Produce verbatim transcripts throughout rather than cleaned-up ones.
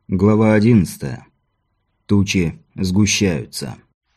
Глава одиннадцатая. Тучи сгущаются.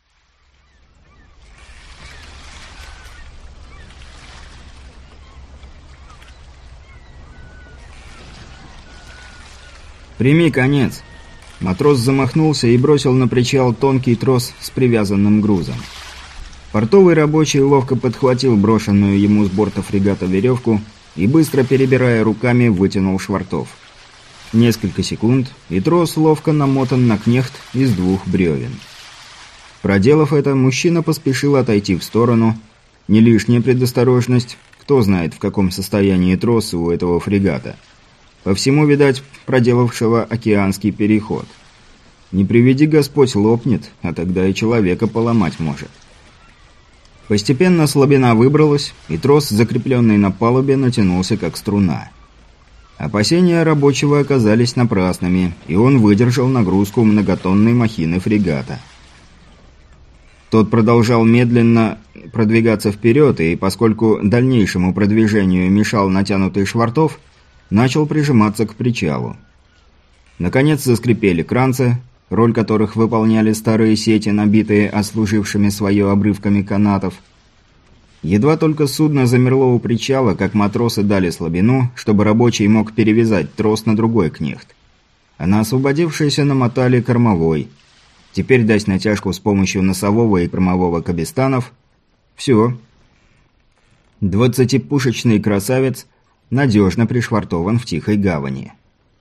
«Прими конец!» Матрос замахнулся и бросил на причал тонкий трос с привязанным грузом. Портовый рабочий ловко подхватил брошенную ему с борта фрегата веревку и, быстро перебирая руками, вытянул швартов. Несколько секунд, и трос ловко намотан на кнехт из двух бревен. Проделав это, мужчина поспешил отойти в сторону. Не лишняя предосторожность, кто знает, в каком состоянии тросы у этого фрегата. По всему, видать, проделавшего океанский переход. Не приведи Господь, лопнет, а тогда и человека поломать может. Постепенно слабина выбралась, и трос, закрепленный на палубе, натянулся как струна. Опасения рабочего оказались напрасными, и он выдержал нагрузку многотонной махины фрегата. Тот продолжал медленно продвигаться вперед, и поскольку дальнейшему продвижению мешал натянутый швартов, начал прижиматься к причалу. Наконец заскрипели кранцы, роль которых выполняли старые сети, набитые отслужившими свое обрывками канатов. Едва только судно замерло у причала, как матросы дали слабину, чтобы рабочий мог перевязать трос на другой кнехт. А на освободившийся намотали кормовой. Теперь дать натяжку с помощью носового и кормового кабестанов. Все. Двадцатипушечный красавец надежно пришвартован в тихой гавани.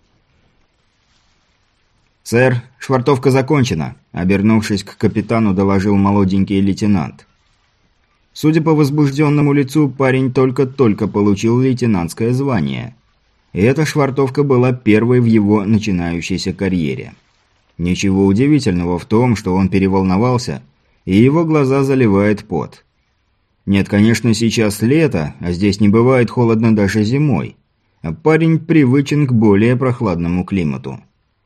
«Сэр, швартовка закончена», — обернувшись к капитану, доложил молоденький лейтенант. Судя по возбужденному лицу, парень только-только получил лейтенантское звание. И эта швартовка была первой в его начинающейся карьере. Ничего удивительного в том, что он переволновался, и его глаза заливает пот. Нет, конечно, сейчас лето, а здесь не бывает холодно даже зимой. А парень привычен к более прохладному климату.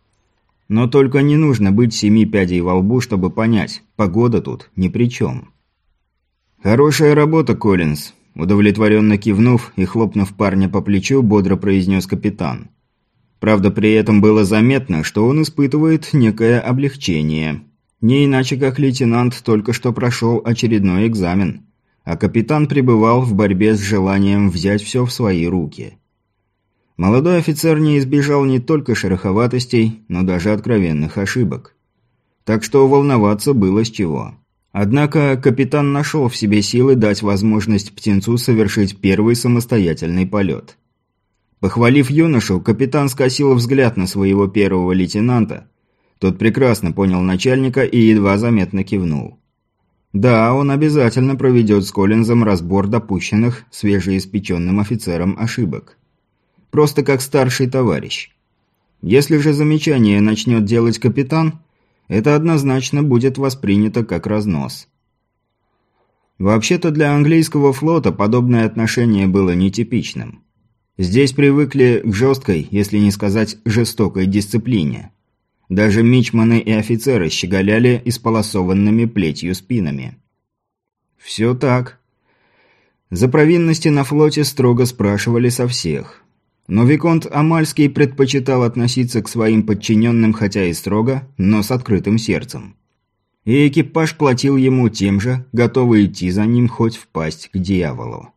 Но только не нужно быть семи пядей во лбу, чтобы понять, погода тут ни при чем. «Хорошая работа, Коллинз», – удовлетворенно кивнув и хлопнув парня по плечу, бодро произнес капитан. Правда, при этом было заметно, что он испытывает некое облегчение. Не иначе, как лейтенант только что прошел очередной экзамен, а капитан пребывал в борьбе с желанием взять все в свои руки. Молодой офицер не избежал не только шероховатостей, но даже откровенных ошибок. Так что волноваться было с чего. Однако капитан нашел в себе силы дать возможность птенцу совершить первый самостоятельный полет. Похвалив юношу, капитан скосил взгляд на своего первого лейтенанта. Тот прекрасно понял начальника и едва заметно кивнул. Да, он обязательно проведет с Коллинзом разбор допущенных свежеиспеченным офицером ошибок. Просто как старший товарищ. Если же замечание начнет делать капитан, это однозначно будет воспринято как разнос. Вообще-то для английского флота подобное отношение было нетипичным. Здесь привыкли к жесткой, если не сказать жестокой дисциплине. Даже мичманы и офицеры щеголяли исполосованными плетью спинами. Все так. За провинности на флоте строго спрашивали со всех. Но виконт Амальский предпочитал относиться к своим подчиненным хотя и строго, но с открытым сердцем. И экипаж платил ему тем же, готовый идти за ним хоть в пасть к дьяволу.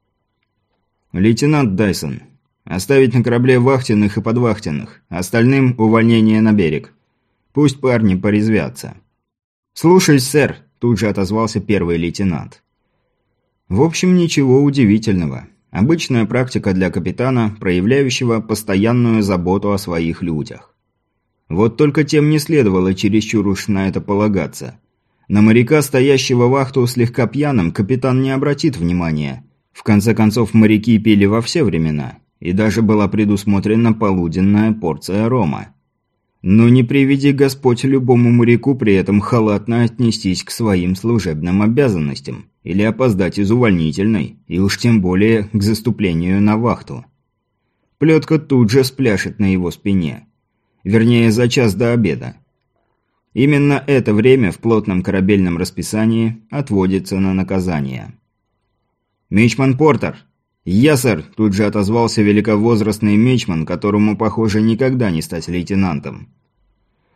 «Лейтенант Дайсон, оставить на корабле вахтенных и подвахтенных, остальным увольнение на берег. Пусть парни порезвятся». «Слушаюсь, сэр», – тут же отозвался первый лейтенант. В общем, ничего удивительного. Обычная практика для капитана, проявляющего постоянную заботу о своих людях. Вот только тем не следовало чересчур уж на это полагаться. На моряка, стоящего вахту слегка пьяным, капитан не обратит внимания. В конце концов, моряки пили во все времена, и даже была предусмотрена полуденная порция рома. Но не приведи Господь любому моряку при этом халатно отнестись к своим служебным обязанностям или опоздать из увольнительной, и уж тем более к заступлению на вахту. Плетка тут же спляшет на его спине. Вернее, за час до обеда. Именно это время в плотном корабельном расписании отводится на наказание. «Мичман Портер!» «Я, сэр!» – тут же отозвался великовозрастный мичман, которому, похоже, никогда не стать лейтенантом.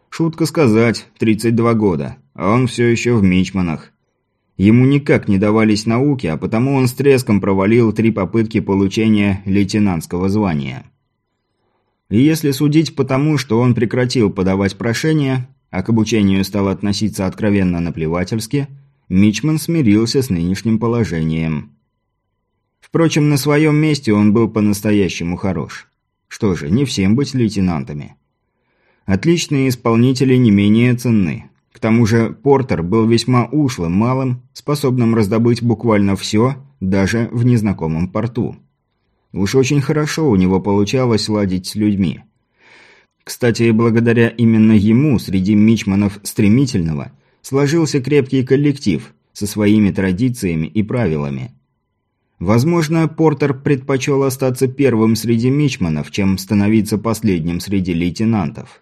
Шутка сказать, тридцать два года, а он все еще в мичманах. Ему никак не давались науки, а потому он с треском провалил три попытки получения лейтенантского звания. И если судить по тому, что он прекратил подавать прошения, а к обучению стал относиться откровенно наплевательски, мичман смирился с нынешним положением. Впрочем, на своем месте он был по-настоящему хорош. Что же, не всем быть лейтенантами. Отличные исполнители не менее ценны. К тому же Портер был весьма ушлым малым, способным раздобыть буквально все, даже в незнакомом порту. Уж очень хорошо у него получалось ладить с людьми. Кстати, благодаря именно ему среди мичманов Стремительного сложился крепкий коллектив со своими традициями и правилами. Возможно, Портер предпочел остаться первым среди мичманов, чем становиться последним среди лейтенантов.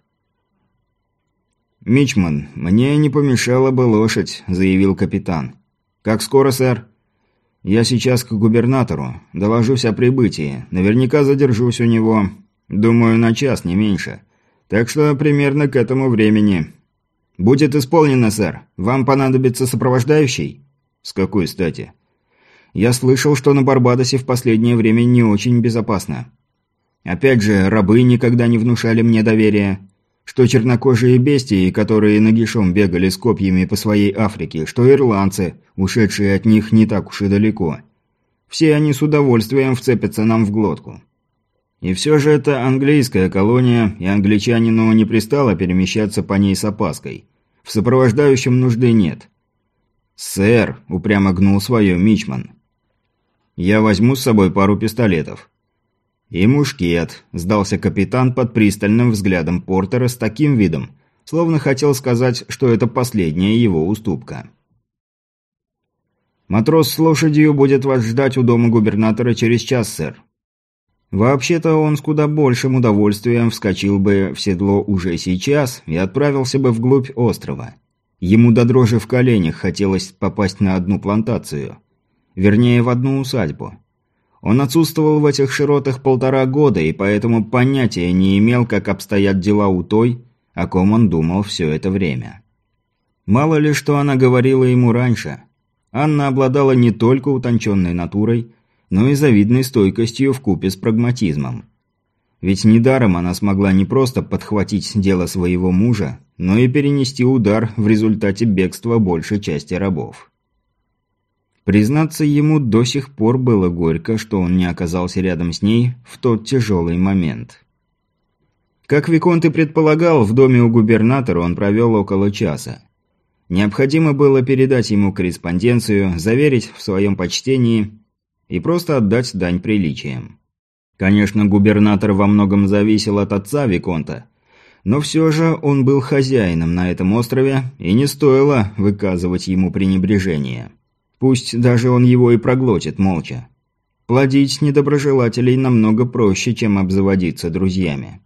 «Мичман, мне не помешала бы лошадь», – заявил капитан. «Как скоро, сэр?» «Я сейчас к губернатору. Доложусь о прибытии. Наверняка задержусь у него. Думаю, на час, не меньше. Так что примерно к этому времени». «Будет исполнено, сэр. Вам понадобится сопровождающий?» «С какой стати?» «Я слышал, что на Барбадосе в последнее время не очень безопасно. Опять же, рабы никогда не внушали мне доверия. Что чернокожие бестии, которые нагишом бегали с копьями по своей Африке, что ирландцы, ушедшие от них не так уж и далеко. Все они с удовольствием вцепятся нам в глотку. И все же это английская колония, и англичанину не пристало перемещаться по ней с опаской. В сопровождающем нужды нет». «Сэр», – упрямо гнул свое мичман. «Я возьму с собой пару пистолетов». «И мушкет», – сдался капитан под пристальным взглядом Портера с таким видом, словно хотел сказать, что это последняя его уступка. «Матрос с лошадью будет вас ждать у дома губернатора через час, сэр». Вообще-то он с куда большим удовольствием вскочил бы в седло уже сейчас и отправился бы вглубь острова. Ему до дрожи в коленях хотелось попасть на одну плантацию. Вернее, в одну усадьбу. Он отсутствовал в этих широтах полтора года и поэтому понятия не имел, как обстоят дела у той, о ком он думал все это время. Мало ли, что она говорила ему раньше. Анна обладала не только утонченной натурой, но и завидной стойкостью вкупе с прагматизмом. Ведь недаром она смогла не просто подхватить дело своего мужа, но и перенести удар в результате бегства большей части рабов. Признаться, ему до сих пор было горько, что он не оказался рядом с ней в тот тяжелый момент. Как Виконт и предполагал, в доме у губернатора он провел около часа. Необходимо было передать ему корреспонденцию, заверить в своем почтении и просто отдать дань приличиям. Конечно, губернатор во многом зависел от отца Виконта, но все же он был хозяином на этом острове, и не стоило выказывать ему пренебрежение. Пусть даже он его и проглотит молча. Плодить недоброжелателей намного проще, чем обзаводиться друзьями.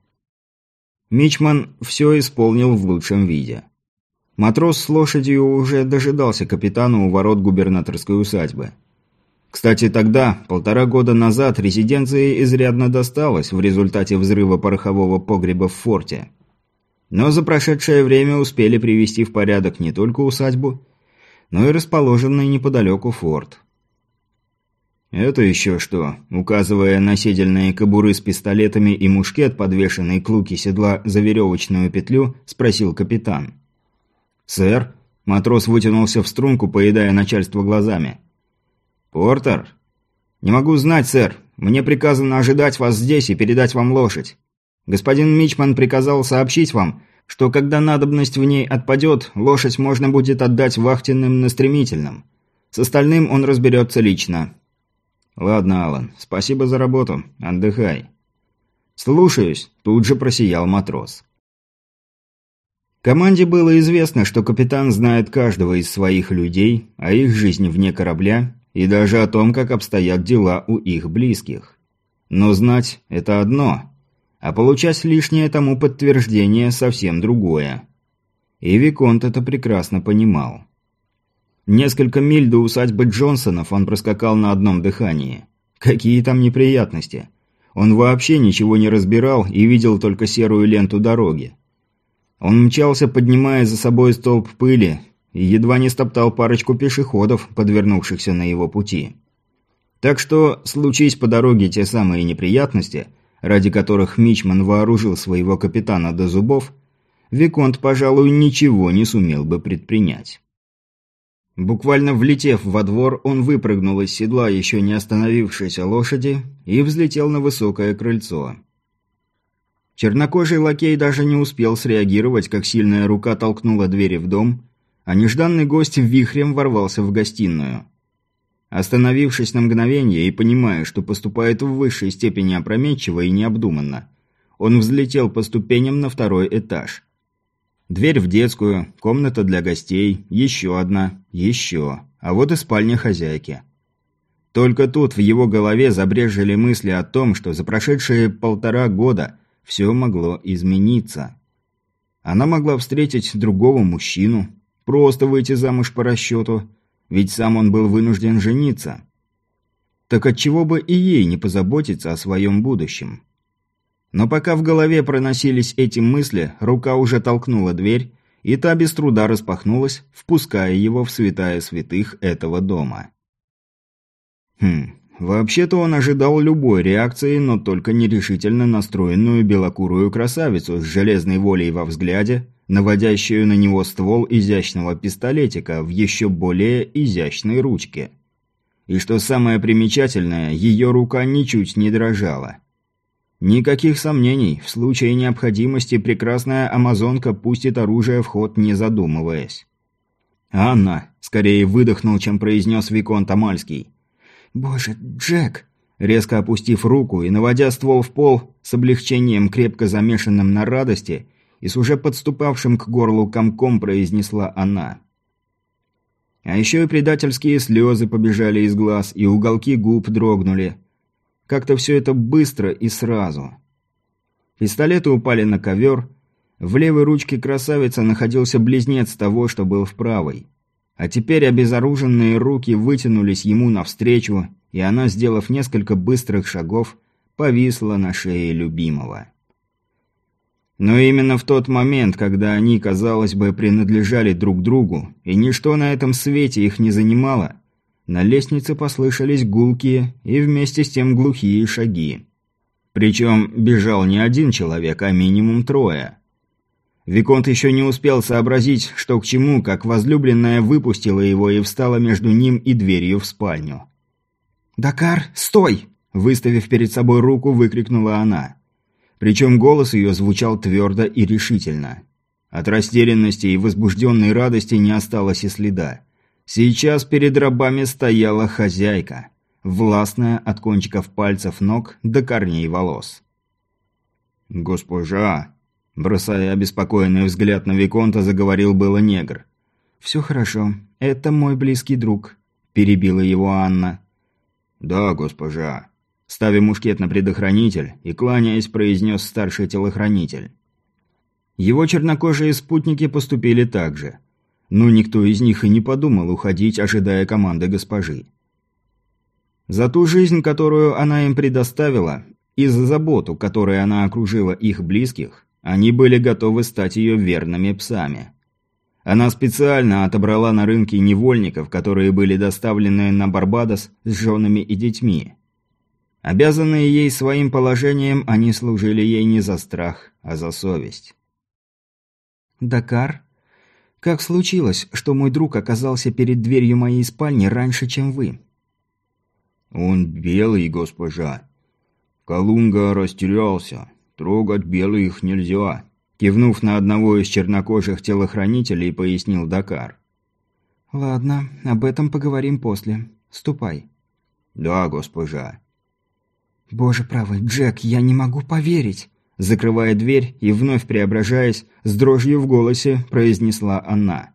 Мичман все исполнил в лучшем виде. Матрос с лошадью уже дожидался капитана у ворот губернаторской усадьбы. Кстати, тогда, полтора года назад, резиденции изрядно досталось в результате взрыва порохового погреба в форте. Но за прошедшее время успели привести в порядок не только усадьбу, но и расположенный неподалеку форт. «Это еще что?» – указывая на седельные кобуры с пистолетами и мушкет, подвешенный к луке седла за веревочную петлю, спросил капитан. «Сэр?» – матрос вытянулся в струнку, поедая начальство глазами. «Портер?» «Не могу знать, сэр. Мне приказано ожидать вас здесь и передать вам лошадь. Господин Мичман приказал сообщить вам, что когда надобность в ней отпадет, лошадь можно будет отдать вахтенным на Стремительном. С остальным он разберется лично». «Ладно, Алан, спасибо за работу. Отдыхай». «Слушаюсь», – тут же просиял матрос. Команде было известно, что капитан знает каждого из своих людей, о их жизни вне корабля и даже о том, как обстоят дела у их близких. Но знать – это одно, а получать лишнее тому подтверждение – совсем другое. И Виконт это прекрасно понимал. Несколько миль до усадьбы Джонсонов он проскакал на одном дыхании. Какие там неприятности? Он вообще ничего не разбирал и видел только серую ленту дороги. Он мчался, поднимая за собой столб пыли, и едва не стоптал парочку пешеходов, подвернувшихся на его пути. Так что, случись по дороге те самые неприятности, ради которых мичман вооружил своего капитана до зубов, Виконт, пожалуй, ничего не сумел бы предпринять. Буквально влетев во двор, он выпрыгнул из седла еще не остановившейся лошади и взлетел на высокое крыльцо. Чернокожий лакей даже не успел среагировать, как сильная рука толкнула двери в дом, а нежданный гость вихрем ворвался в гостиную. Остановившись на мгновение и понимая, что поступает в высшей степени опрометчиво и необдуманно, он взлетел по ступеням на второй этаж. Дверь в детскую, комната для гостей, еще одна, еще, а вот и спальня хозяйки. Только тут в его голове забрежили мысли о том, что за прошедшие полтора года все могло измениться. Она могла встретить другого мужчину, просто выйти замуж по расчету, ведь сам он был вынужден жениться. Так отчего бы и ей не позаботиться о своем будущем? Но пока в голове проносились эти мысли, рука уже толкнула дверь, и та без труда распахнулась, впуская его в святая святых этого дома. Хм, вообще-то он ожидал любой реакции, но только нерешительно настроенную белокурую красавицу с железной волей во взгляде, наводящую на него ствол изящного пистолетика в еще более изящной ручке. И что самое примечательное, ее рука ничуть не дрожала. Никаких сомнений, в случае необходимости прекрасная амазонка пустит оружие в ход, не задумываясь. «Анна!» – скорее выдохнул, чем произнес Виконт Амальский. «Боже, Джек!» Резко опустив руку и наводя ствол в пол, с облегчением крепко замешанным на радости и с уже подступавшим к горлу комком произнесла она. А еще и предательские слезы побежали из глаз, и уголки губ дрогнули. Как-то все это быстро и сразу. Пистолеты упали на ковер. В левой ручке красавицы находился близнец того, что был в правой. А теперь обезоруженные руки вытянулись ему навстречу, и она, сделав несколько быстрых шагов, повисла на шее любимого. Но именно в тот момент, когда они, казалось бы, принадлежали друг другу, и ничто на этом свете их не занимало, на лестнице послышались гулкие и вместе с тем глухие шаги. Причем бежал не один человек, а минимум трое. Виконт еще не успел сообразить, что к чему, как возлюбленная выпустила его и встала между ним и дверью в спальню. «Дакар, стой!» – выставив перед собой руку, выкрикнула она. Причем голос ее звучал твердо и решительно. От растерянности и возбужденной радости не осталось и следа. Сейчас перед рабами стояла хозяйка, властная от кончиков пальцев ног до корней волос. «Госпожа!» – бросая обеспокоенный взгляд на Виконта, заговорил было негр. «Все хорошо, это мой близкий друг», – перебила его Анна. «Да, госпожа», – ставя мушкет на предохранитель и кланяясь, произнес старший телохранитель. Его чернокожие спутники поступили так же. Но никто из них и не подумал уходить, ожидая команды госпожи. За ту жизнь, которую она им предоставила, и за заботу, которой она окружила их близких, они были готовы стать ее верными псами. Она специально отобрала на рынке невольников, которые были доставлены на Барбадос с женами и детьми. Обязанные ей своим положением, они служили ей не за страх, а за совесть. «Дакар? Как случилось, что мой друг оказался перед дверью моей спальни раньше, чем вы?» «Он белый, госпожа. Колунга растерялся. Трогать белых нельзя», – кивнув на одного из чернокожих телохранителей, пояснил Дакар. «Ладно, об этом поговорим после. Ступай». «Да, госпожа». «Боже правый, Джек, я не могу поверить!» Закрывая дверь и вновь преображаясь, с дрожью в голосе произнесла она.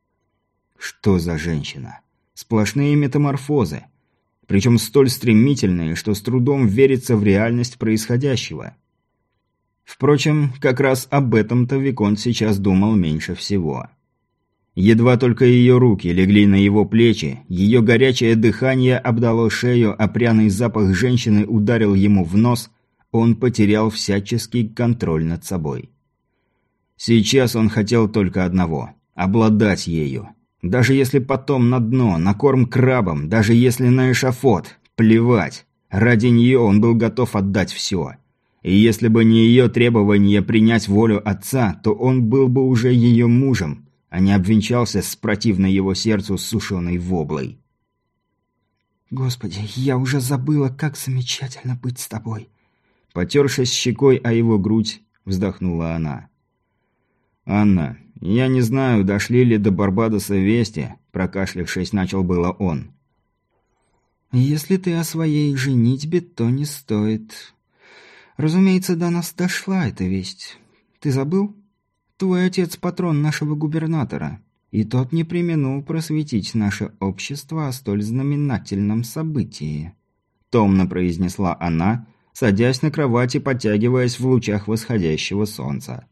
Что за женщина? Сплошные метаморфозы. Причем столь стремительные, что с трудом верится в реальность происходящего. Впрочем, как раз об этом-то Виконт сейчас думал меньше всего. Едва только ее руки легли на его плечи, ее горячее дыхание обдало шею, а пряный запах женщины ударил ему в нос, он потерял всяческий контроль над собой. Сейчас он хотел только одного – обладать ею. Даже если потом на дно, на корм крабам, даже если на эшафот – плевать. Ради нее он был готов отдать все. И если бы не ее требование принять волю отца, то он был бы уже ее мужем, а не обвенчался с противной его сердцу сушеной воблой. «Господи, я уже забыла, как замечательно быть с тобой!» Потершись щекой о его грудь, вздохнула она. «Анна, я не знаю, дошли ли до Барбадоса вести», прокашлявшись, начал было он. «Если ты о своей женитьбе, то не стоит. Разумеется, до нас дошла эта весть. Ты забыл? Твой отец патрон нашего губернатора, и тот не преминул просветить наше общество о столь знаменательном событии», томно произнесла она, садясь на кровати, подтягиваясь в лучах восходящего солнца.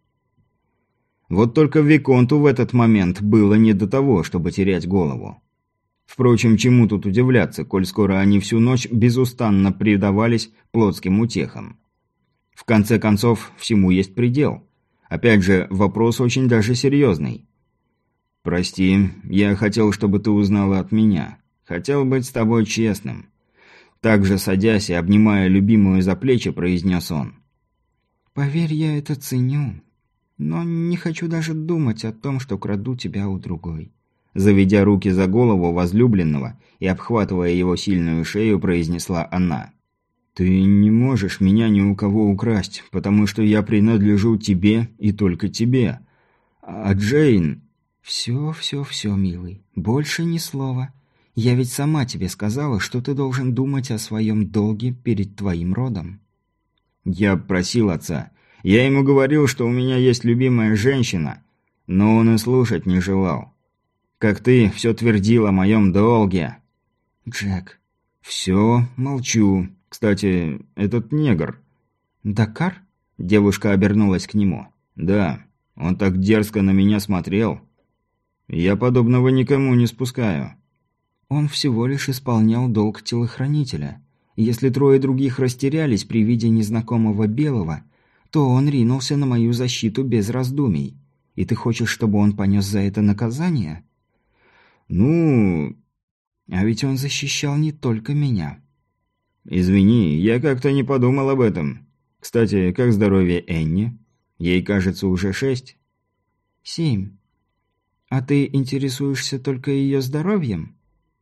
Вот только Виконту в этот момент было не до того, чтобы терять голову. Впрочем, чему тут удивляться, коль скоро они всю ночь безустанно предавались плотским утехам. В конце концов, всему есть предел. Опять же, вопрос очень даже серьезный. «Прости, я хотел, чтобы ты узнала от меня. Хотел быть с тобой честным». Также, садясь и обнимая любимую за плечи, произнес он. «Поверь, я это ценю, но не хочу даже думать о том, что краду тебя у другой». Заведя руки за голову возлюбленного и обхватывая его сильную шею, произнесла она. «Ты не можешь меня ни у кого украсть, потому что я принадлежу тебе и только тебе. А Джейн...» «Все, все, все, милый, больше ни слова. Я ведь сама тебе сказала, что ты должен думать о своем долге перед твоим родом». «Я просил отца. Я ему говорил, что у меня есть любимая женщина, но он и слушать не желал. Как ты все твердил о моем долге». «Джек». «Все, молчу. Кстати, этот негр...» «Дакар?» Девушка обернулась к нему. «Да, он так дерзко на меня смотрел. Я подобного никому не спускаю». «Он всего лишь исполнял долг телохранителя. Если трое других растерялись при виде незнакомого белого, то он ринулся на мою защиту без раздумий. И ты хочешь, чтобы он понес за это наказание?» «Ну...» «А ведь он защищал не только меня». «Извини, я как-то не подумал об этом. Кстати, как здоровье Энни? Ей, кажется, уже шесть?» «Семь. А ты интересуешься только ее здоровьем?»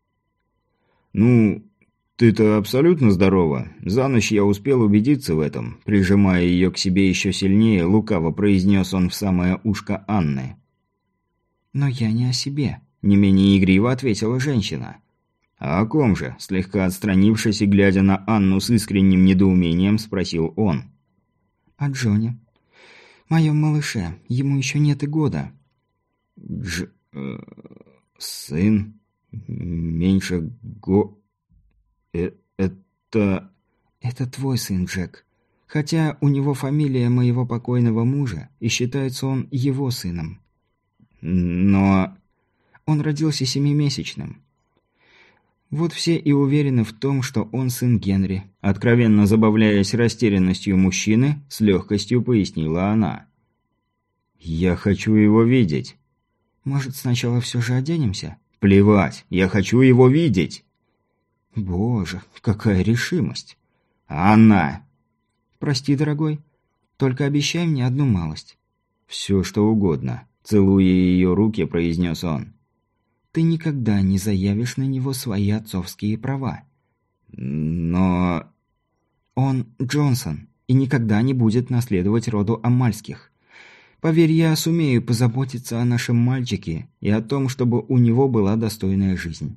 «Ну, ты-то абсолютно здорова. За ночь я успел убедиться в этом», прижимая ее к себе еще сильнее, лукаво произнес он в самое ушко Анны. «Но я не о себе», – не менее игриво ответила женщина. «А о ком же?» – слегка отстранившись и глядя на Анну с искренним недоумением, спросил он. «О Джоне. Моем малыше. Ему еще нет и года». «Дж... Э, сын? Меньше го... Э, это...» «Это твой сын, Джек. Хотя у него фамилия моего покойного мужа, и считается он его сыном». «Но...» «Он родился семимесячным». Вот все и уверены в том, что он сын Генри. Откровенно забавляясь растерянностью мужчины, с легкостью пояснила она. «Я хочу его видеть». «Может, сначала все же оденемся?» «Плевать, я хочу его видеть». «Боже, какая решимость!» «Анна!» «Прости, дорогой, только обещай мне одну малость». «Все, что угодно», – целуя ее руки, произнес он. «Ты никогда не заявишь на него свои отцовские права». «Но...» «Он Джонсон и никогда не будет наследовать роду Амальских. Поверь, я сумею позаботиться о нашем мальчике и о том, чтобы у него была достойная жизнь».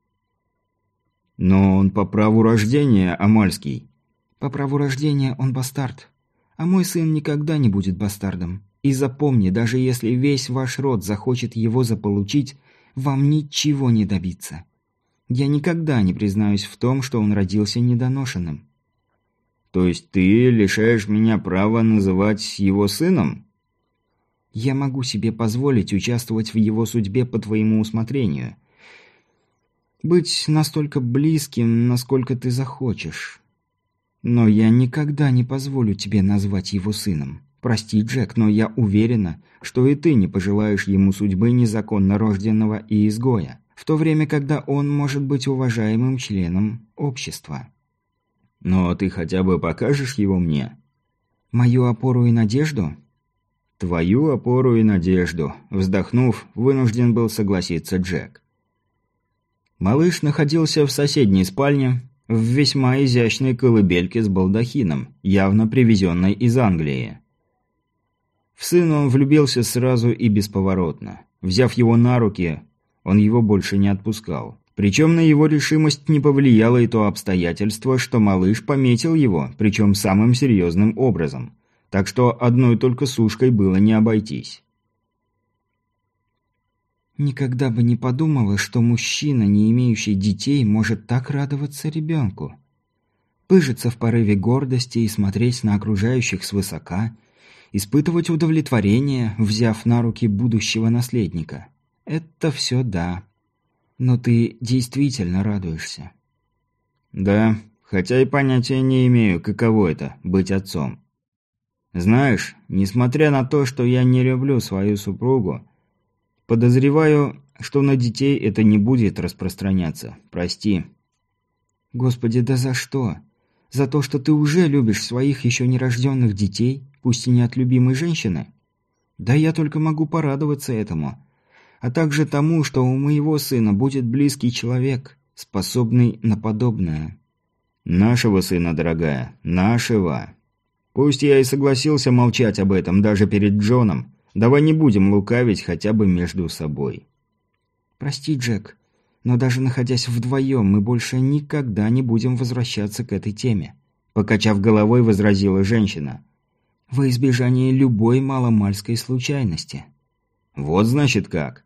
«Но он по праву рождения Амальский». «По праву рождения он бастард. А мой сын никогда не будет бастардом. И запомни, даже если весь ваш род захочет его заполучить, вам ничего не добиться. Я никогда не признаюсь в том, что он родился недоношенным». «То есть ты лишаешь меня права называть его сыном?» «Я могу себе позволить участвовать в его судьбе по твоему усмотрению. Быть настолько близким, насколько ты захочешь. Но я никогда не позволю тебе назвать его сыном. Прости, Джек, но я уверена, что и ты не пожелаешь ему судьбы незаконно рожденного и изгоя, в то время, когда он может быть уважаемым членом общества. Но ты хотя бы покажешь его мне? Мою опору и надежду? Твою опору и надежду, вздохнув, вынужден был согласиться Джек. Малыш находился в соседней спальне, в весьма изящной колыбельке с балдахином, явно привезенной из Англии. В сына он влюбился сразу и бесповоротно. Взяв его на руки, он его больше не отпускал. Причем на его решимость не повлияло и то обстоятельство, что малыш пометил его, причем самым серьезным образом. Так что одной только сушкой было не обойтись. Никогда бы не подумала, что мужчина, не имеющий детей, может так радоваться ребенку. Пыжиться в порыве гордости и смотреть на окружающих свысока, испытывать удовлетворение, взяв на руки будущего наследника. Это все да. Но ты действительно радуешься. Да, хотя и понятия не имею, каково это – быть отцом. Знаешь, несмотря на то, что я не люблю свою супругу, подозреваю, что на детей это не будет распространяться. Прости. Господи, да за что? За то, что ты уже любишь своих еще нерожденных детей, пусть и не от любимой женщины? Да я только могу порадоваться этому. А также тому, что у моего сына будет близкий человек, способный на подобное. Нашего сына, дорогая, нашего. Пусть я и согласился молчать об этом даже перед Джоном, давай не будем лукавить хотя бы между собой. Прости, Джек, но даже находясь вдвоем, мы больше никогда не будем возвращаться к этой теме. Покачав головой, возразила женщина. Во избежание любой маломальской случайности. Вот значит как.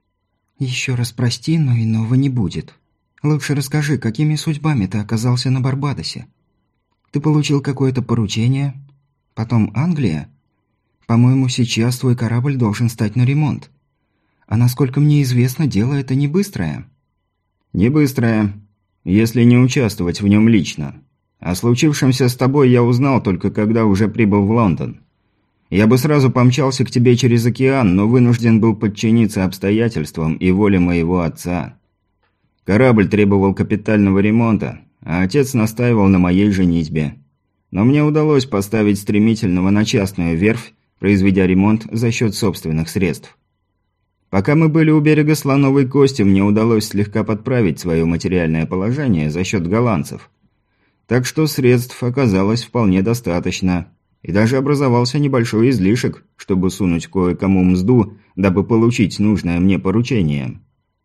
Еще раз прости, но иного не будет. Лучше расскажи, какими судьбами ты оказался на Барбадосе? Ты получил какое-то поручение? Потом Англия? По-моему, сейчас твой корабль должен стать на ремонт. А насколько мне известно, дело это не быстрое. Не быстрое, если не участвовать в нем лично. О случившемся с тобой я узнал только когда уже прибыл в Лондон. Я бы сразу помчался к тебе через океан, но вынужден был подчиниться обстоятельствам и воле моего отца. Корабль требовал капитального ремонта, а отец настаивал на моей женитьбе. Но мне удалось поставить стремительного на частную верфь, произведя ремонт за счет собственных средств. Пока мы были у берега Слоновой Кости, мне удалось слегка подправить свое материальное положение за счет голландцев. Так что средств оказалось вполне достаточно. И даже образовался небольшой излишек, чтобы сунуть кое-кому мзду, дабы получить нужное мне поручение.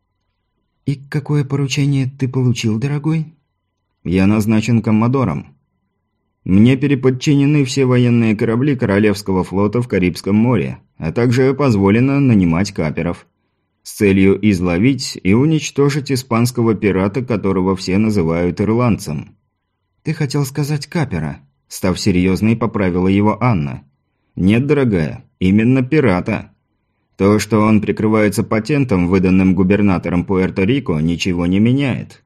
«И какое поручение ты получил, дорогой?» «Я назначен коммодором. Мне переподчинены все военные корабли Королевского флота в Карибском море, а также позволено нанимать каперов, с целью изловить и уничтожить испанского пирата, которого все называют ирландцем». «Ты хотел сказать капера?» Став серьезной, поправила его Анна. «Нет, дорогая, именно пирата. То, что он прикрывается патентом, выданным губернатором Пуэрто-Рико, ничего не меняет».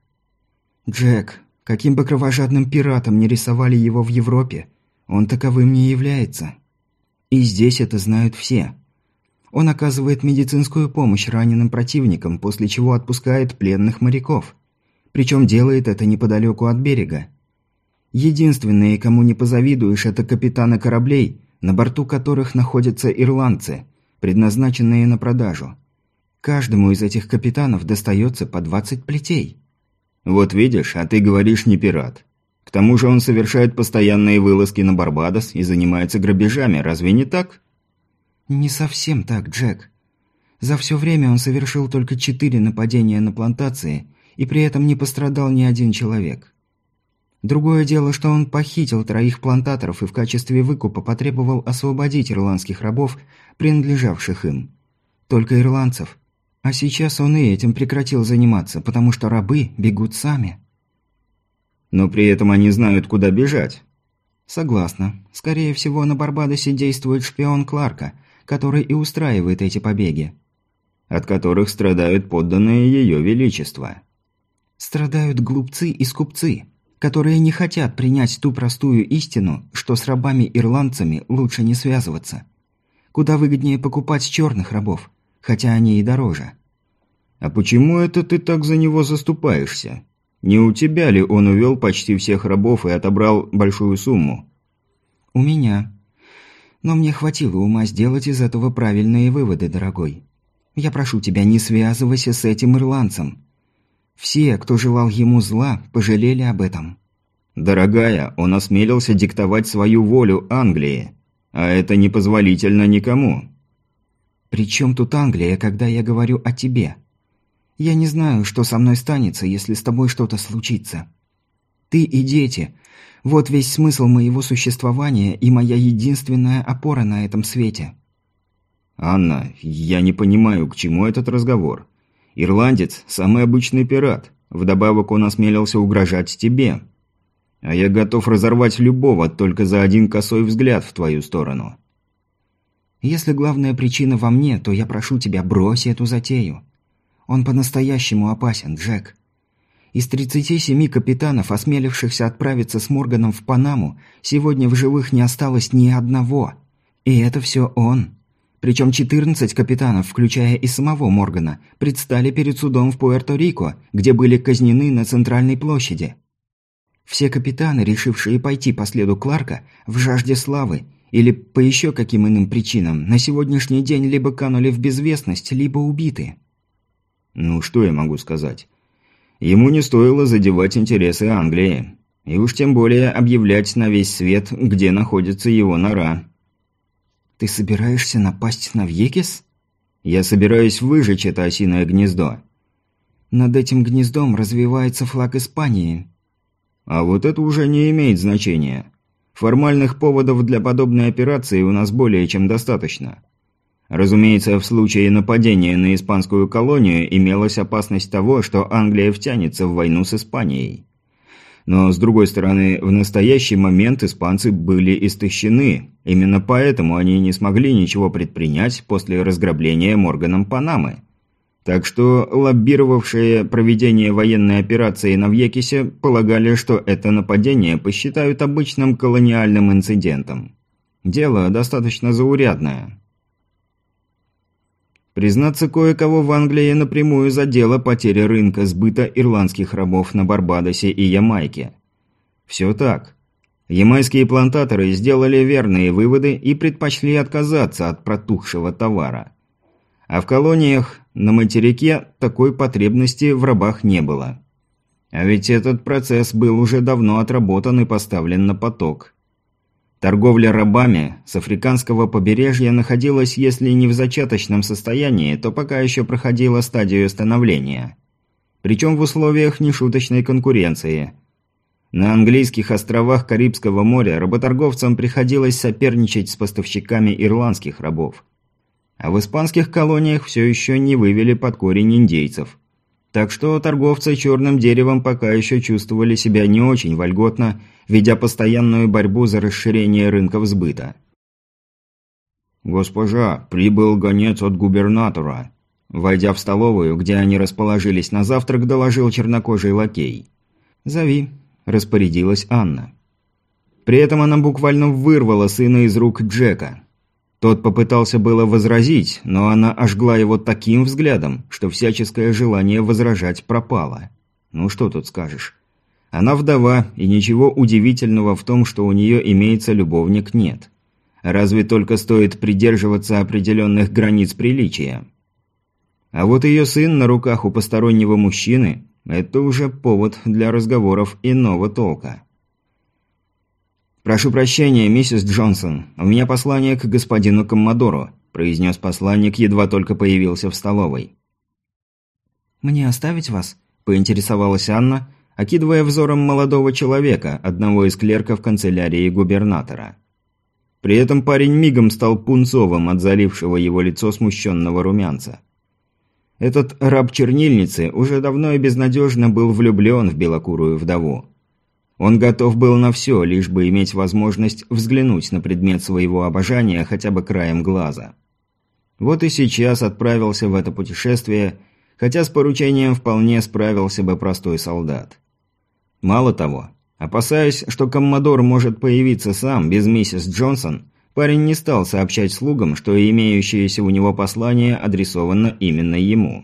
«Джек, каким бы кровожадным пиратом ни рисовали его в Европе, он таковым не является. И здесь это знают все. Он оказывает медицинскую помощь раненым противникам, после чего отпускает пленных моряков. Причем делает это неподалеку от берега. Единственные, кому не позавидуешь, это капитаны кораблей, на борту которых находятся ирландцы, предназначенные на продажу. Каждому из этих капитанов достается по двадцать плетей». «Вот видишь, а ты говоришь не пират. К тому же он совершает постоянные вылазки на Барбадос и занимается грабежами, разве не так?» «Не совсем так, Джек. За все время он совершил только четыре нападения на плантации, и при этом не пострадал ни один человек. Другое дело, что он похитил троих плантаторов и в качестве выкупа потребовал освободить ирландских рабов, принадлежавших им. Только ирландцев. А сейчас он и этим прекратил заниматься, потому что рабы бегут сами». «Но при этом они знают, куда бежать». «Согласна. Скорее всего, на Барбадосе действует шпион Кларка, который и устраивает эти побеги». «От которых страдают подданные Ее Величества». «Страдают глупцы и скупцы. которые не хотят принять ту простую истину, что с рабами-ирландцами лучше не связываться. Куда выгоднее покупать черных рабов, хотя они и дороже. А почему это ты так за него заступаешься? Не у тебя ли он увел почти всех рабов и отобрал большую сумму? У меня. Но мне хватило ума сделать из этого правильные выводы, дорогой. Я прошу тебя, не связывайся с этим ирландцем. Все, кто желал ему зла, пожалели об этом. Дорогая, он осмелился диктовать свою волю Англии, а это непозволительно никому. При чем тут Англия, когда я говорю о тебе? Я не знаю, что со мной станется, если с тобой что-то случится. Ты и дети – вот весь смысл моего существования и моя единственная опора на этом свете. Анна, я не понимаю, к чему этот разговор. Ирландец – самый обычный пират. Вдобавок он осмелился угрожать тебе. А я готов разорвать любого только за один косой взгляд в твою сторону. Если главная причина во мне, то я прошу тебя, брось эту затею. Он по-настоящему опасен, Джек. Из тридцати семи капитанов, осмелившихся отправиться с Морганом в Панаму, сегодня в живых не осталось ни одного. И это все он. Причем четырнадцать капитанов, включая и самого Моргана, предстали перед судом в Пуэрто-Рико, где были казнены на Центральной площади. Все капитаны, решившие пойти по следу Кларка, в жажде славы, или по еще каким иным причинам, на сегодняшний день либо канули в безвестность, либо убиты. Ну, что я могу сказать? Ему не стоило задевать интересы Англии. И уж тем более объявлять на весь свет, где находится его нора. Ты собираешься напасть на Вьекис? Я собираюсь выжечь это осиное гнездо. Над этим гнездом развивается флаг Испании. А вот это уже не имеет значения. Формальных поводов для подобной операции у нас более чем достаточно. Разумеется, в случае нападения на испанскую колонию имелась опасность того, что Англия втянется в войну с Испанией. Но, с другой стороны, в настоящий момент испанцы были истощены. Именно поэтому они не смогли ничего предпринять после разграбления Морганом Панамы. Так что лоббировавшие проведение военной операции на Вьекисе полагали, что это нападение посчитают обычным колониальным инцидентом. Дело достаточно заурядное. Признаться, кое-кого в Англии напрямую задела потеря рынка сбыта ирландских рабов на Барбадосе и Ямайке. Все так. Ямайские плантаторы сделали верные выводы и предпочли отказаться от протухшего товара. А в колониях на материке такой потребности в рабах не было. А ведь этот процесс был уже давно отработан и поставлен на поток. Торговля рабами с африканского побережья находилась, если не в зачаточном состоянии, то пока еще проходила стадию становления. Причем в условиях нешуточной конкуренции. На английских островах Карибского моря работорговцам приходилось соперничать с поставщиками ирландских рабов. А в испанских колониях все еще не вывели под корень индейцев. Так что торговцы черным деревом пока еще чувствовали себя не очень вольготно, ведя постоянную борьбу за расширение рынков сбыта. «Госпожа, прибыл гонец от губернатора», – войдя в столовую, где они расположились на завтрак, доложил чернокожий лакей. «Зови», – распорядилась Анна. При этом она буквально вырвала сына из рук Джека. Тот попытался было возразить, но она ожгла его таким взглядом, что всяческое желание возражать пропало. Ну что тут скажешь? Она вдова, и ничего удивительного в том, что у нее имеется любовник, нет. Разве только стоит придерживаться определенных границ приличия. А вот ее сын на руках у постороннего мужчины – это уже повод для разговоров иного толка. «Прошу прощения, миссис Джонсон, у меня послание к господину Коммодору», – произнес посланник, едва только появился в столовой. «Мне оставить вас?» – поинтересовалась Анна, окидывая взором молодого человека, одного из клерков канцелярии губернатора. При этом парень мигом стал пунцовым от залившего его лицо смущенного румянца. Этот раб чернильницы уже давно и безнадежно был влюблен в белокурую вдову. Он готов был на все, лишь бы иметь возможность взглянуть на предмет своего обожания хотя бы краем глаза. Вот и сейчас отправился в это путешествие, хотя с поручением вполне справился бы простой солдат. Мало того, Опасаясь, что коммодор может появиться сам, без миссис Джонсон, парень не стал сообщать слугам, что имеющееся у него послание адресовано именно ему.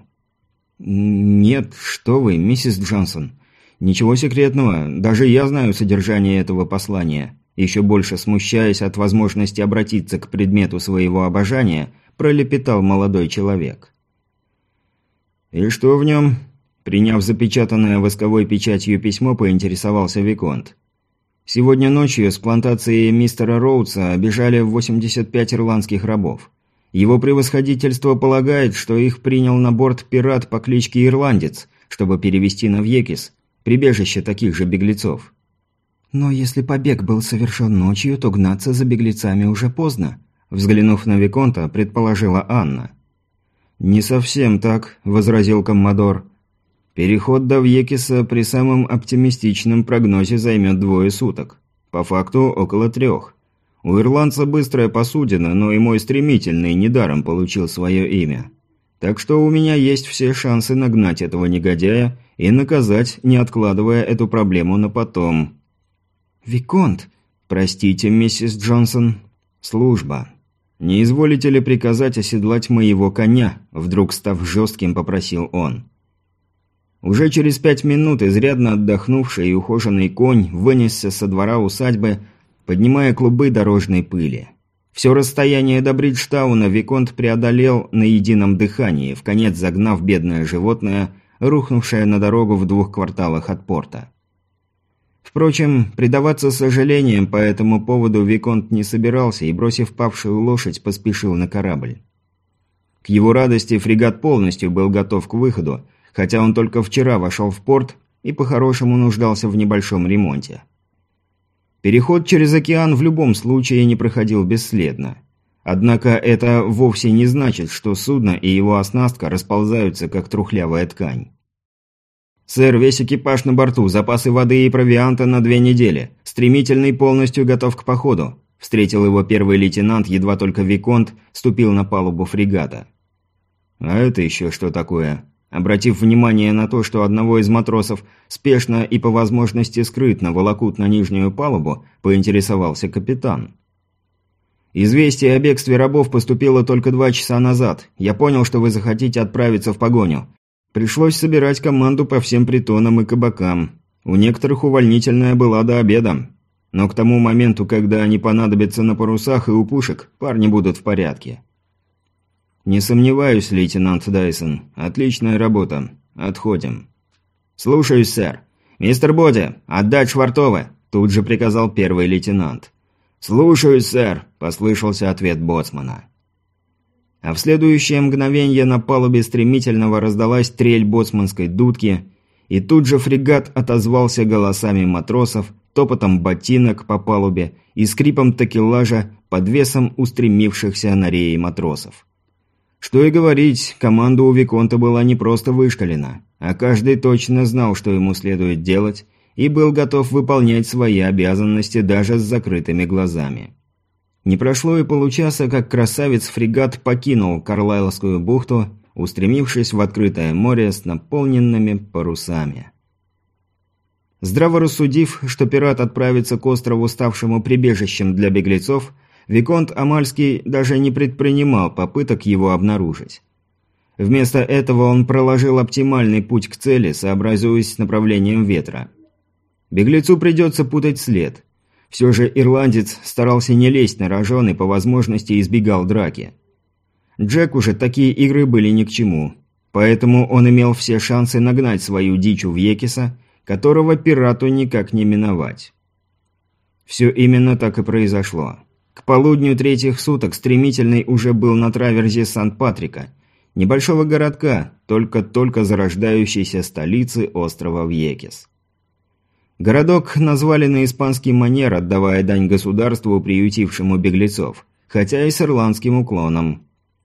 «Нет, что вы, миссис Джонсон. Ничего секретного, даже я знаю содержание этого послания». Еще больше смущаясь от возможности обратиться к предмету своего обожания, пролепетал молодой человек. «И что в нем?» Приняв запечатанное восковой печатью письмо, поинтересовался Виконт. «Сегодня ночью с плантации мистера Роудса бежали восемьдесят пять ирландских рабов. Его превосходительство полагает, что их принял на борт пират по кличке Ирландец, чтобы перевести на Вьекис, прибежище таких же беглецов». «Но если побег был совершен ночью, то гнаться за беглецами уже поздно», взглянув на Виконта, предположила Анна. «Не совсем так», – возразил коммодор. «Переход до Вьекиса при самом оптимистичном прогнозе займет двое суток. По факту около трех. У ирландца быстрая посудина, но и мой стремительный недаром получил свое имя. Так что у меня есть все шансы нагнать этого негодяя и наказать, не откладывая эту проблему на потом». «Виконт!» «Простите, миссис Джонсон. Служба. Не изволите ли приказать оседлать моего коня?» Вдруг став жестким, попросил он. Уже через пять минут изрядно отдохнувший и ухоженный конь вынесся со двора усадьбы, поднимая клубы дорожной пыли. Все расстояние до Бриджтауна Виконт преодолел на едином дыхании, вконец загнав бедное животное, рухнувшее на дорогу в двух кварталах от порта. Впрочем, предаваться сожалениям по этому поводу Виконт не собирался и, бросив павшую лошадь, поспешил на корабль. К его радости фрегат полностью был готов к выходу, хотя он только вчера вошел в порт и по-хорошему нуждался в небольшом ремонте. Переход через океан в любом случае не проходил бесследно. Однако это вовсе не значит, что судно и его оснастка расползаются, как трухлявая ткань. «Сэр, весь экипаж на борту, запасы воды и провианта на две недели. Стремительный полностью готов к походу», – встретил его первый лейтенант, едва только Виконт ступил на палубу фрегата. «А это еще что такое?» Обратив внимание на то, что одного из матросов спешно и по возможности скрытно волокут на нижнюю палубу, поинтересовался капитан. «Известие о бегстве рабов поступило только два часа назад. Я понял, что вы захотите отправиться в погоню. Пришлось собирать команду по всем притонам и кабакам. У некоторых увольнительная была до обеда. Но к тому моменту, когда они понадобятся на парусах и у пушек, парни будут в порядке». «Не сомневаюсь, лейтенант Дайсон. Отличная работа. Отходим». «Слушаюсь, сэр. Мистер Боди, отдать швартовы!» Тут же приказал первый лейтенант. «Слушаюсь, сэр», – послышался ответ боцмана. А в следующее мгновение на палубе стремительного раздалась трель боцманской дудки, и тут же фрегат отозвался голосами матросов, топотом ботинок по палубе и скрипом такелажа под весом устремившихся на реи матросов. Что и говорить, команда у Виконта была не просто вышкалена, а каждый точно знал, что ему следует делать, и был готов выполнять свои обязанности даже с закрытыми глазами. Не прошло и получаса, как красавец-фрегат покинул Карлайлскую бухту, устремившись в открытое море с наполненными парусами. Здраво рассудив, что пират отправится к острову, ставшему прибежищем для беглецов, Виконт Амальский даже не предпринимал попыток его обнаружить. Вместо этого он проложил оптимальный путь к цели, сообразуясь с направлением ветра. Беглецу придется путать след. Все же ирландец старался не лезть на рожон и по возможности избегал драки. Джеку же такие игры были ни к чему, поэтому он имел все шансы нагнать свою дичь у Вьекиса, которого пирату никак не миновать. Все именно так и произошло. К полудню третьих суток Стремительный уже был на траверзе Сан-Патрика, небольшого городка, только-только зарождающейся столицы острова Вьекис. Городок назвали на испанский манер, отдавая дань государству, приютившему беглецов, хотя и с ирландским уклоном.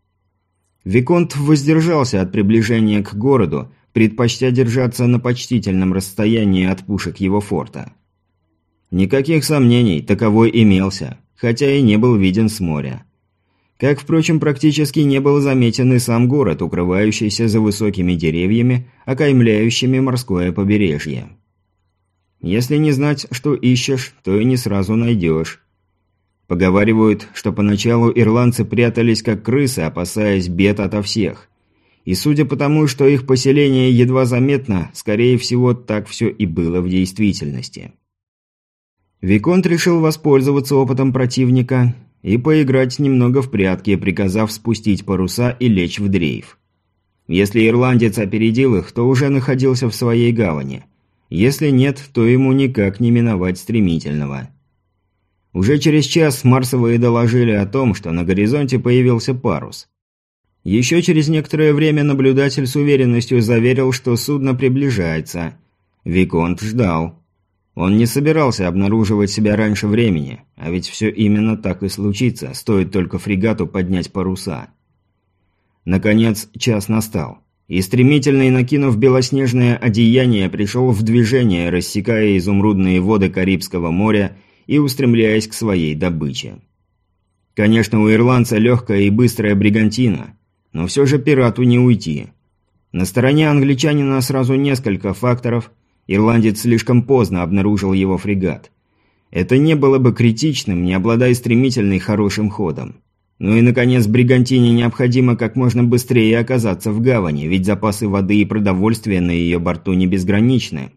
Виконт воздержался от приближения к городу, предпочтя держаться на почтительном расстоянии от пушек его форта. Никаких сомнений, таковой имелся, хотя и не был виден с моря. Как, впрочем, практически не был заметен и сам город, укрывающийся за высокими деревьями, окаймляющими морское побережье. Если не знать, что ищешь, то и не сразу найдешь. Поговаривают, что поначалу ирландцы прятались как крысы, опасаясь бед ото всех. И судя по тому, что их поселение едва заметно, скорее всего, так все и было в действительности. Виконт решил воспользоваться опытом противника и поиграть немного в прятки, приказав спустить паруса и лечь в дрейф. Если ирландец опередил их, то уже находился в своей гавани. Если нет, то ему никак не миновать стремительного. Уже через час марсовые доложили о том, что на горизонте появился парус. Еще через некоторое время наблюдатель с уверенностью заверил, что судно приближается. Виконт ждал. Он не собирался обнаруживать себя раньше времени, а ведь все именно так и случится, стоит только фрегату поднять паруса. Наконец, час настал, и стремительный, накинув белоснежное одеяние, пришел в движение, рассекая изумрудные воды Карибского моря и устремляясь к своей добыче. Конечно, у ирландца легкая и быстрая бригантина, но все же пирату не уйти. На стороне англичанина сразу несколько факторов. Ирландец слишком поздно обнаружил его фрегат. Это не было бы критичным, не обладая стремительной хорошим ходом. Ну и, наконец, бригантине необходимо как можно быстрее оказаться в гавани, ведь запасы воды и продовольствия на ее борту не безграничны.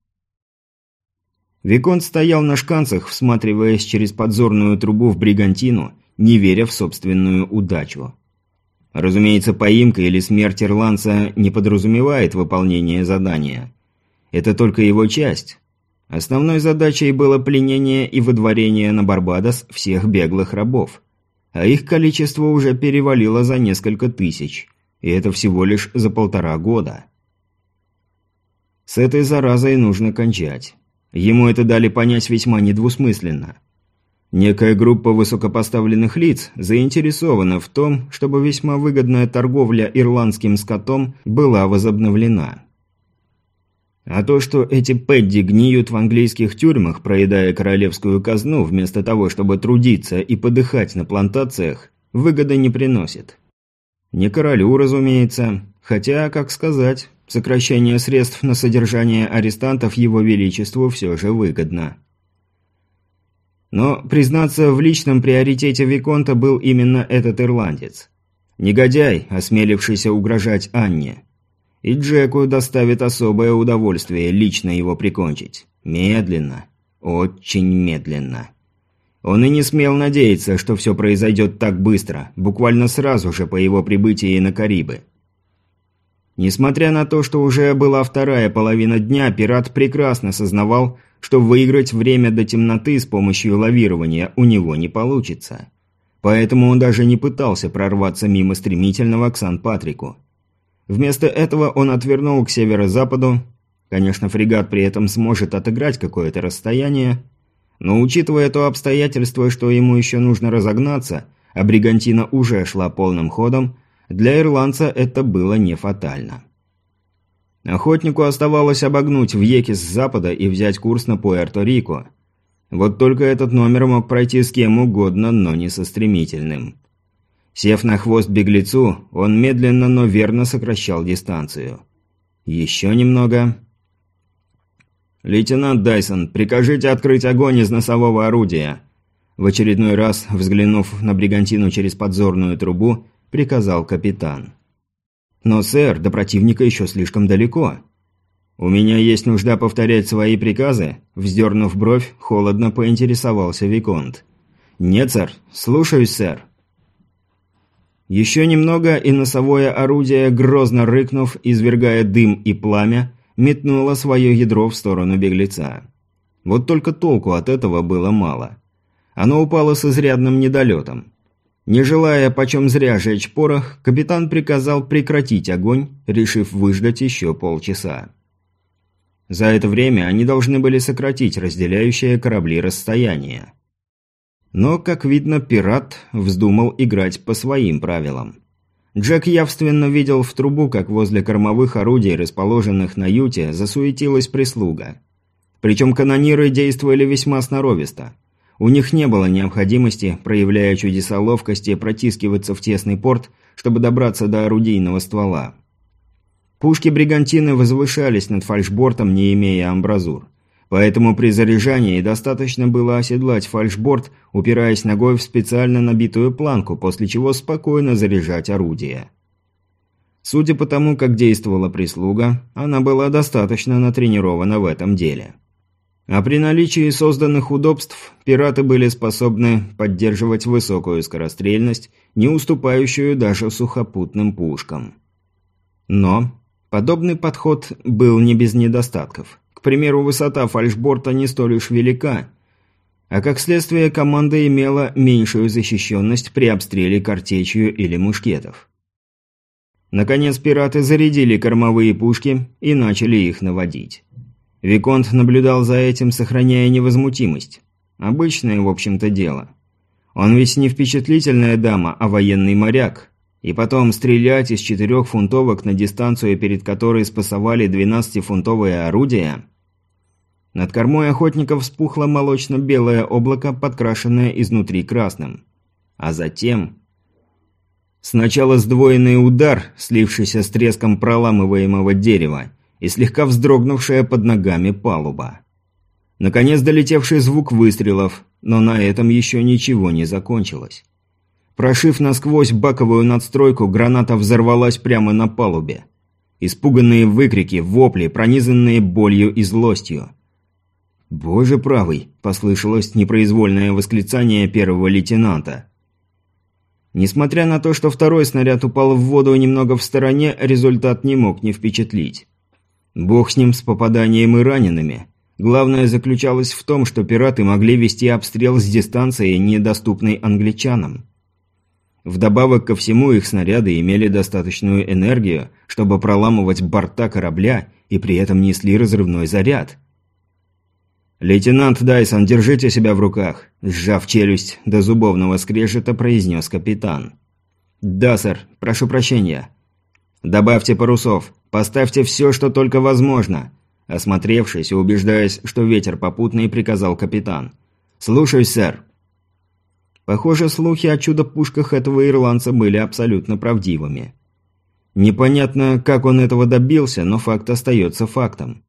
Виконт стоял на шканцах, всматриваясь через подзорную трубу в бригантину, не веря в собственную удачу. Разумеется, поимка или смерть ирландца не подразумевает выполнение задания. Это только его часть. Основной задачей было пленение и выдворение на Барбадос всех беглых рабов. А их количество уже перевалило за несколько тысяч. И это всего лишь за полтора года. С этой заразой нужно кончать. Ему это дали понять весьма недвусмысленно. Некая группа высокопоставленных лиц заинтересована в том, чтобы весьма выгодная торговля ирландским скотом была возобновлена. А то, что эти пэдди гниют в английских тюрьмах, проедая королевскую казну, вместо того, чтобы трудиться и подыхать на плантациях, выгоды не приносит. Не королю, разумеется, хотя, как сказать, сокращение средств на содержание арестантов его величеству все же выгодно. Но, признаться, в личном приоритете Виконта был именно этот ирландец. Негодяй, осмелившийся угрожать Анне. И Джеку доставит особое удовольствие лично его прикончить. Медленно. Очень медленно. Он и не смел надеяться, что все произойдет так быстро, буквально сразу же по его прибытии на Карибы. Несмотря на то, что уже была вторая половина дня, пират прекрасно сознавал, что выиграть время до темноты с помощью лавирования у него не получится. Поэтому он даже не пытался прорваться мимо стремительного к Сан-Патрику. Вместо этого он отвернул к северо-западу. Конечно, фрегат при этом сможет отыграть какое-то расстояние, но учитывая то обстоятельство, что ему еще нужно разогнаться, а бригантина уже шла полным ходом, для ирландца это было не фатально. Охотнику оставалось обогнуть Вьеки с запада и взять курс на Пуэрто-Рико. Вот только этот номер мог пройти с кем угодно, но не со стремительным. Сев на хвост беглецу, он медленно, но верно сокращал дистанцию. Еще немного. «Лейтенант Дайсон, прикажите открыть огонь из носового орудия!» В очередной раз, взглянув на бригантину через подзорную трубу, приказал капитан. «Но, сэр, до противника еще слишком далеко. У меня есть нужда повторять свои приказы?» Вздернув бровь, холодно поинтересовался Виконт. «Нет, сэр. Слушаюсь, сэр». Еще немного, и носовое орудие, грозно рыкнув, извергая дым и пламя, метнуло свое ядро в сторону беглеца. Вот только толку от этого было мало. Оно упало с изрядным недолетом. Не желая почем зря жечь порох, капитан приказал прекратить огонь, решив выждать еще полчаса. За это время они должны были сократить разделяющее корабли расстояние. Но, как видно, пират вздумал играть по своим правилам. Джек явственно видел в трубу, как возле кормовых орудий, расположенных на юте, засуетилась прислуга. Причем канониры действовали весьма сноровисто. У них не было необходимости, проявляя чудеса ловкости, протискиваться в тесный порт, чтобы добраться до орудийного ствола. Пушки бригантины возвышались над фальшбортом, не имея амбразур. Поэтому при заряжании достаточно было оседлать фальшборд, упираясь ногой в специально набитую планку, после чего спокойно заряжать орудие. Судя по тому, как действовала прислуга, она была достаточно натренирована в этом деле. А при наличии созданных удобств пираты были способны поддерживать высокую скорострельность, не уступающую даже сухопутным пушкам. Но подобный подход был не без недостатков. К примеру, высота фальшборта не столь уж велика, а как следствие команда имела меньшую защищенность при обстреле картечью или мушкетов. Наконец пираты зарядили кормовые пушки и начали их наводить. Виконт наблюдал за этим, сохраняя невозмутимость. Обычное, в общем-то, дело. Он ведь не впечатлительная дама, а военный моряк. И потом стрелять из четырехфунтовок на дистанцию, перед которой спасовали двенадцатифунтовые орудия. Над кормой охотников вспухло молочно-белое облако, подкрашенное изнутри красным. А затем... Сначала сдвоенный удар, слившийся с треском проламываемого дерева, и слегка вздрогнувшая под ногами палуба. Наконец долетевший звук выстрелов, но на этом еще ничего не закончилось. Прошив насквозь баковую надстройку, граната взорвалась прямо на палубе. Испуганные выкрики, вопли, пронизанные болью и злостью. «Боже правый!» – послышалось непроизвольное восклицание первого лейтенанта. Несмотря на то, что второй снаряд упал в воду немного в стороне, результат не мог не впечатлить. Бог с ним, с попаданием и ранеными. Главное заключалось в том, что пираты могли вести обстрел с дистанции, недоступной англичанам. Вдобавок ко всему, их снаряды имели достаточную энергию, чтобы проламывать борта корабля, и при этом несли разрывной заряд. «Лейтенант Дайсон, держите себя в руках», – сжав челюсть до зубовного скрежета, произнес капитан. «Да, сэр. Прошу прощения». «Добавьте парусов. Поставьте все, что только возможно». Осмотревшись и убеждаясь, что ветер попутный, приказал капитан. «Слушаюсь, сэр». Похоже, слухи о чудо-пушках этого ирландца были абсолютно правдивыми. Непонятно, как он этого добился, но факт остается фактом.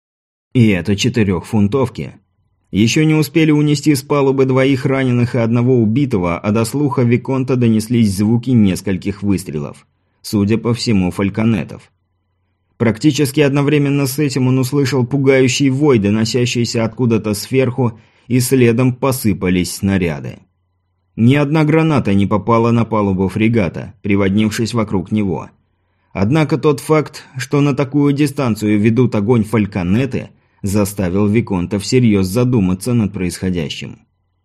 И это четырехфунтовки. Еще не успели унести с палубы двоих раненых и одного убитого, а до слуха Виконта донеслись звуки нескольких выстрелов. Судя по всему, фальконетов. Практически одновременно с этим он услышал пугающий вой, доносящийся откуда-то сверху, и следом посыпались снаряды. Ни одна граната не попала на палубу фрегата, приводнившись вокруг него. Однако тот факт, что на такую дистанцию ведут огонь фальконеты, заставил Виконта всерьез задуматься над происходящим.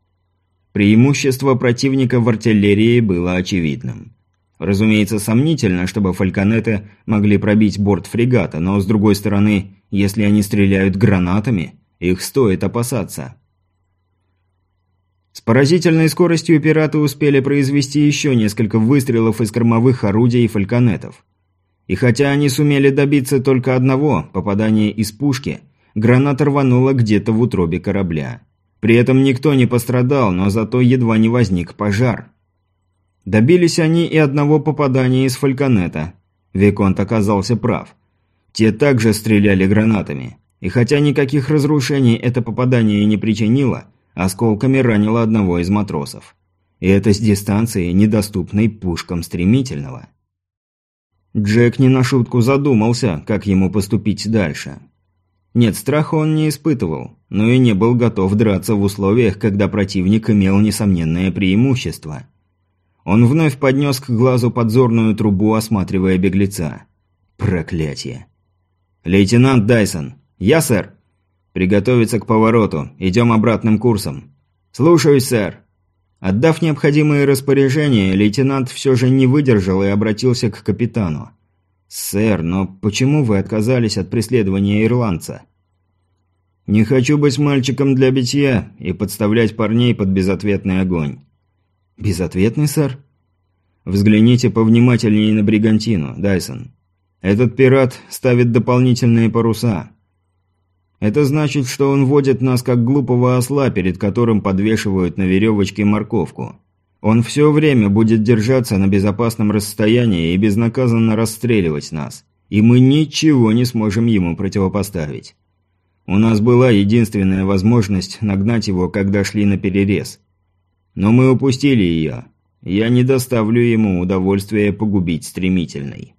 Преимущество противника в артиллерии было очевидным. Разумеется, сомнительно, чтобы фальконеты могли пробить борт фрегата, но, с другой стороны, если они стреляют гранатами, их стоит опасаться. С поразительной скоростью пираты успели произвести еще несколько выстрелов из кормовых орудий и фальконетов. И хотя они сумели добиться только одного, попадания из пушки, граната рванула где-то в утробе корабля. При этом никто не пострадал, но зато едва не возник пожар. Добились они и одного попадания из фальконета. Виконт оказался прав. Те также стреляли гранатами. И хотя никаких разрушений это попадание не причинило, осколками ранило одного из матросов. И это с дистанции, недоступной пушкам стремительного. Джек не на шутку задумался, как ему поступить дальше. Нет, страха он не испытывал, но и не был готов драться в условиях, когда противник имел несомненное преимущество. Он вновь поднес к глазу подзорную трубу, осматривая беглеца. Проклятие. «Лейтенант Дайсон!» «Я, сэр!» «Приготовиться к повороту. Идем обратным курсом». «Слушаюсь, сэр!» Отдав необходимые распоряжения, лейтенант все же не выдержал и обратился к капитану. «Сэр, но почему вы отказались от преследования ирландца?» «Не хочу быть мальчиком для битья и подставлять парней под безответный огонь». «Безответный, сэр?» «Взгляните повнимательнее на бригантину, Дайсон. Этот пират ставит дополнительные паруса. Это значит, что он водит нас как глупого осла, перед которым подвешивают на веревочке морковку. Он все время будет держаться на безопасном расстоянии и безнаказанно расстреливать нас, и мы ничего не сможем ему противопоставить. У нас была единственная возможность нагнать его, когда шли на перерез. Но мы упустили ее. Я не доставлю ему удовольствия погубить стремительный».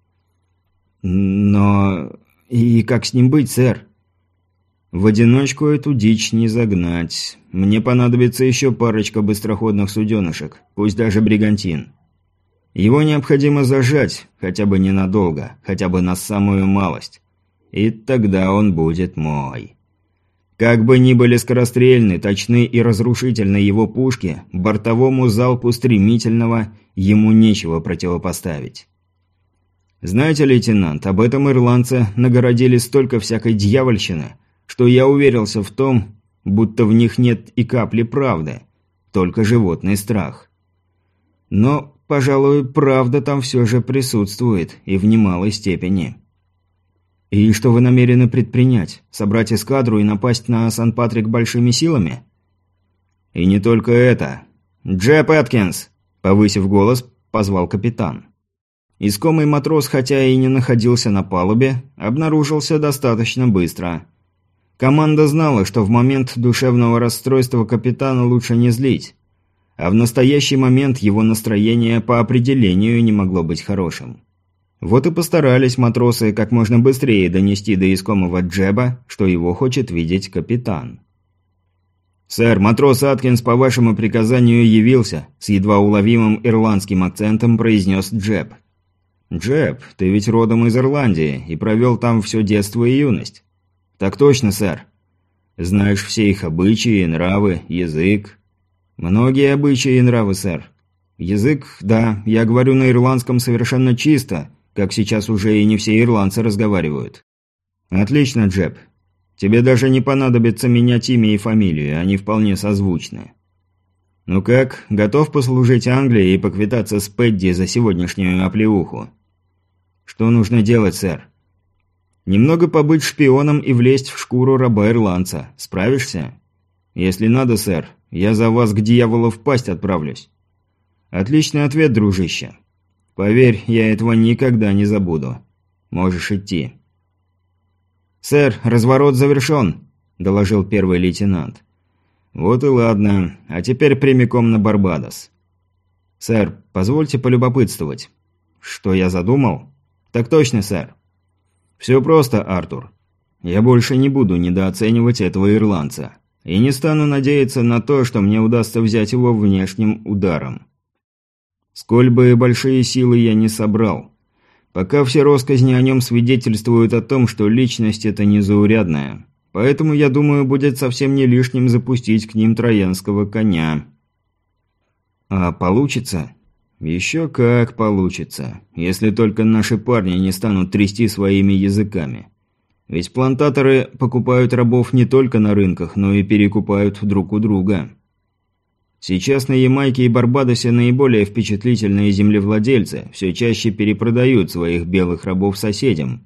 «Но... и как с ним быть, сэр?» «В одиночку эту дичь не загнать. Мне понадобится еще парочка быстроходных суденышек, пусть даже бригантин. Его необходимо зажать, хотя бы ненадолго, хотя бы на самую малость. И тогда он будет мой. Как бы ни были скорострельны, точны и разрушительны его пушки, бортовому залпу стремительного ему нечего противопоставить. Знаете, лейтенант, об этом ирландцы нагородили столько всякой дьявольщины, что я уверился в том, будто в них нет и капли правды, только животный страх. Но, пожалуй, правда там все же присутствует, и в немалой степени». «И что вы намерены предпринять? Собрать эскадру и напасть на Сан-Патрик большими силами?» «И не только это. Джеб Эткинс!» – повысив голос, позвал капитан. Искомый матрос, хотя и не находился на палубе, обнаружился достаточно быстро. Команда знала, что в момент душевного расстройства капитана лучше не злить, а в настоящий момент его настроение по определению не могло быть хорошим. Вот и постарались матросы как можно быстрее донести до искомого Джеба, что его хочет видеть капитан. «Сэр, матрос Аткинс по вашему приказанию явился», – с едва уловимым ирландским акцентом произнес Джеб. «Джеб, ты ведь родом из Ирландии и провел там все детство и юность». «Так точно, сэр. Знаешь все их обычаи, нравы, язык». «Многие обычаи и нравы, сэр. Язык, да, я говорю на ирландском совершенно чисто, как сейчас уже и не все ирландцы разговаривают». «Отлично, Джеб. Тебе даже не понадобится менять имя и фамилию, они вполне созвучны. Ну как, готов послужить Англии и поквитаться с Пэдди за сегодняшнюю оплеуху?» «Что нужно делать, сэр?» «Немного побыть шпионом и влезть в шкуру раба-ирландца. Справишься?» «Если надо, сэр, я за вас к дьяволу в пасть отправлюсь». «Отличный ответ, дружище. Поверь, я этого никогда не забуду. Можешь идти». «Сэр, разворот завершен», – доложил первый лейтенант. «Вот и ладно. А теперь прямиком на Барбадос». «Сэр, позвольте полюбопытствовать». «Что я задумал?» «Так точно, сэр». «Все просто, Артур. Я больше не буду недооценивать этого ирландца. И не стану надеяться на то, что мне удастся взять его внешним ударом. Сколь бы большие силы я не собрал. Пока все россказни о нем свидетельствуют о том, что личность эта незаурядная. Поэтому, я думаю, будет совсем не лишним запустить к ним троянского коня». «А получится?» «Еще как получится, если только наши парни не станут трясти своими языками. Ведь плантаторы покупают рабов не только на рынках, но и перекупают друг у друга. Сейчас на Ямайке и Барбадосе наиболее впечатлительные землевладельцы все чаще перепродают своих белых рабов соседям.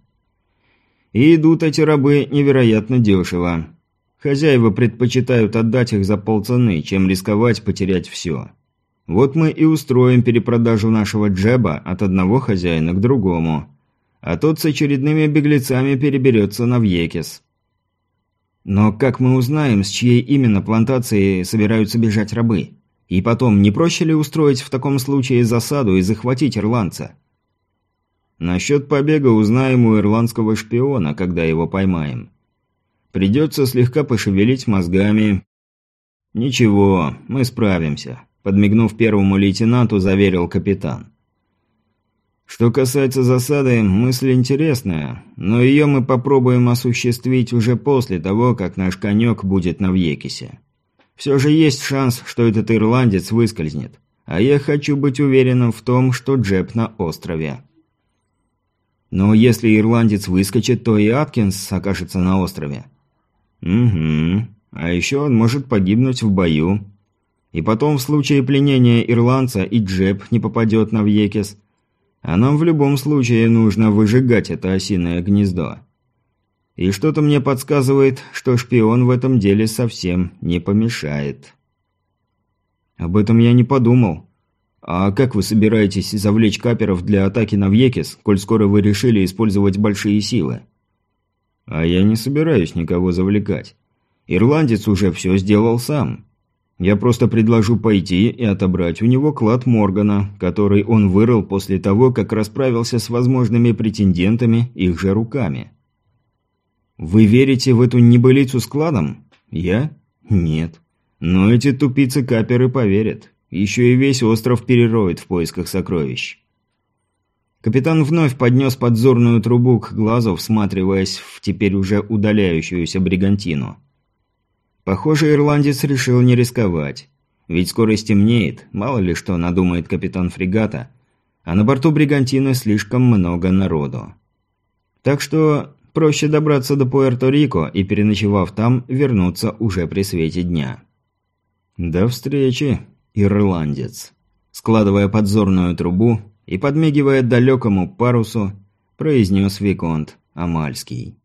И идут эти рабы невероятно дешево. Хозяева предпочитают отдать их за полцены, чем рисковать потерять все. Вот мы и устроим перепродажу нашего Джеба от одного хозяина к другому, а тот с очередными беглецами переберется на Вьекес». «Но как мы узнаем, с чьей именно плантации собираются бежать рабы? И потом, не проще ли устроить в таком случае засаду и захватить ирландца?» «Насчет побега узнаем у ирландского шпиона, когда его поймаем. Придется слегка пошевелить мозгами». «Ничего, мы справимся», – подмигнув первому лейтенанту, заверил капитан. «Что касается засады, мысль интересная, но ее мы попробуем осуществить уже после того, как наш конек будет на Вьекесе. Все же есть шанс, что этот ирландец выскользнет, а я хочу быть уверенным в том, что Джеб на острове». «Но если ирландец выскочит, то и Аткинс окажется на острове». «Угу. А еще он может погибнуть в бою. И потом, в случае пленения ирландца, и Джеб не попадет на Вьекес. А нам в любом случае нужно выжигать это осиное гнездо. И что-то мне подсказывает, что шпион в этом деле совсем не помешает». «Об этом я не подумал. А как вы собираетесь завлечь каперов для атаки на Вьекес, коль скоро вы решили использовать большие силы?» «А я не собираюсь никого завлекать. Ирландец уже все сделал сам. Я просто предложу пойти и отобрать у него клад Моргана, который он вырыл после того, как расправился с возможными претендентами их же руками». «Вы верите в эту небылицу с кладом? Я? Нет. Но эти тупицы-каперы поверят. Еще и весь остров перероют в поисках сокровищ». Капитан вновь поднес подзорную трубу к глазу, всматриваясь в теперь уже удаляющуюся бригантину. Похоже, ирландец решил не рисковать. Ведь скоро стемнеет, мало ли что надумает капитан фрегата, а на борту бригантины слишком много народу. Так что проще добраться до Пуэрто-Рико и, переночевав там, вернуться уже при свете дня. «До встречи, ирландец», складывая подзорную трубу и подмигивая далекому парусу, произнес виконт Амальский.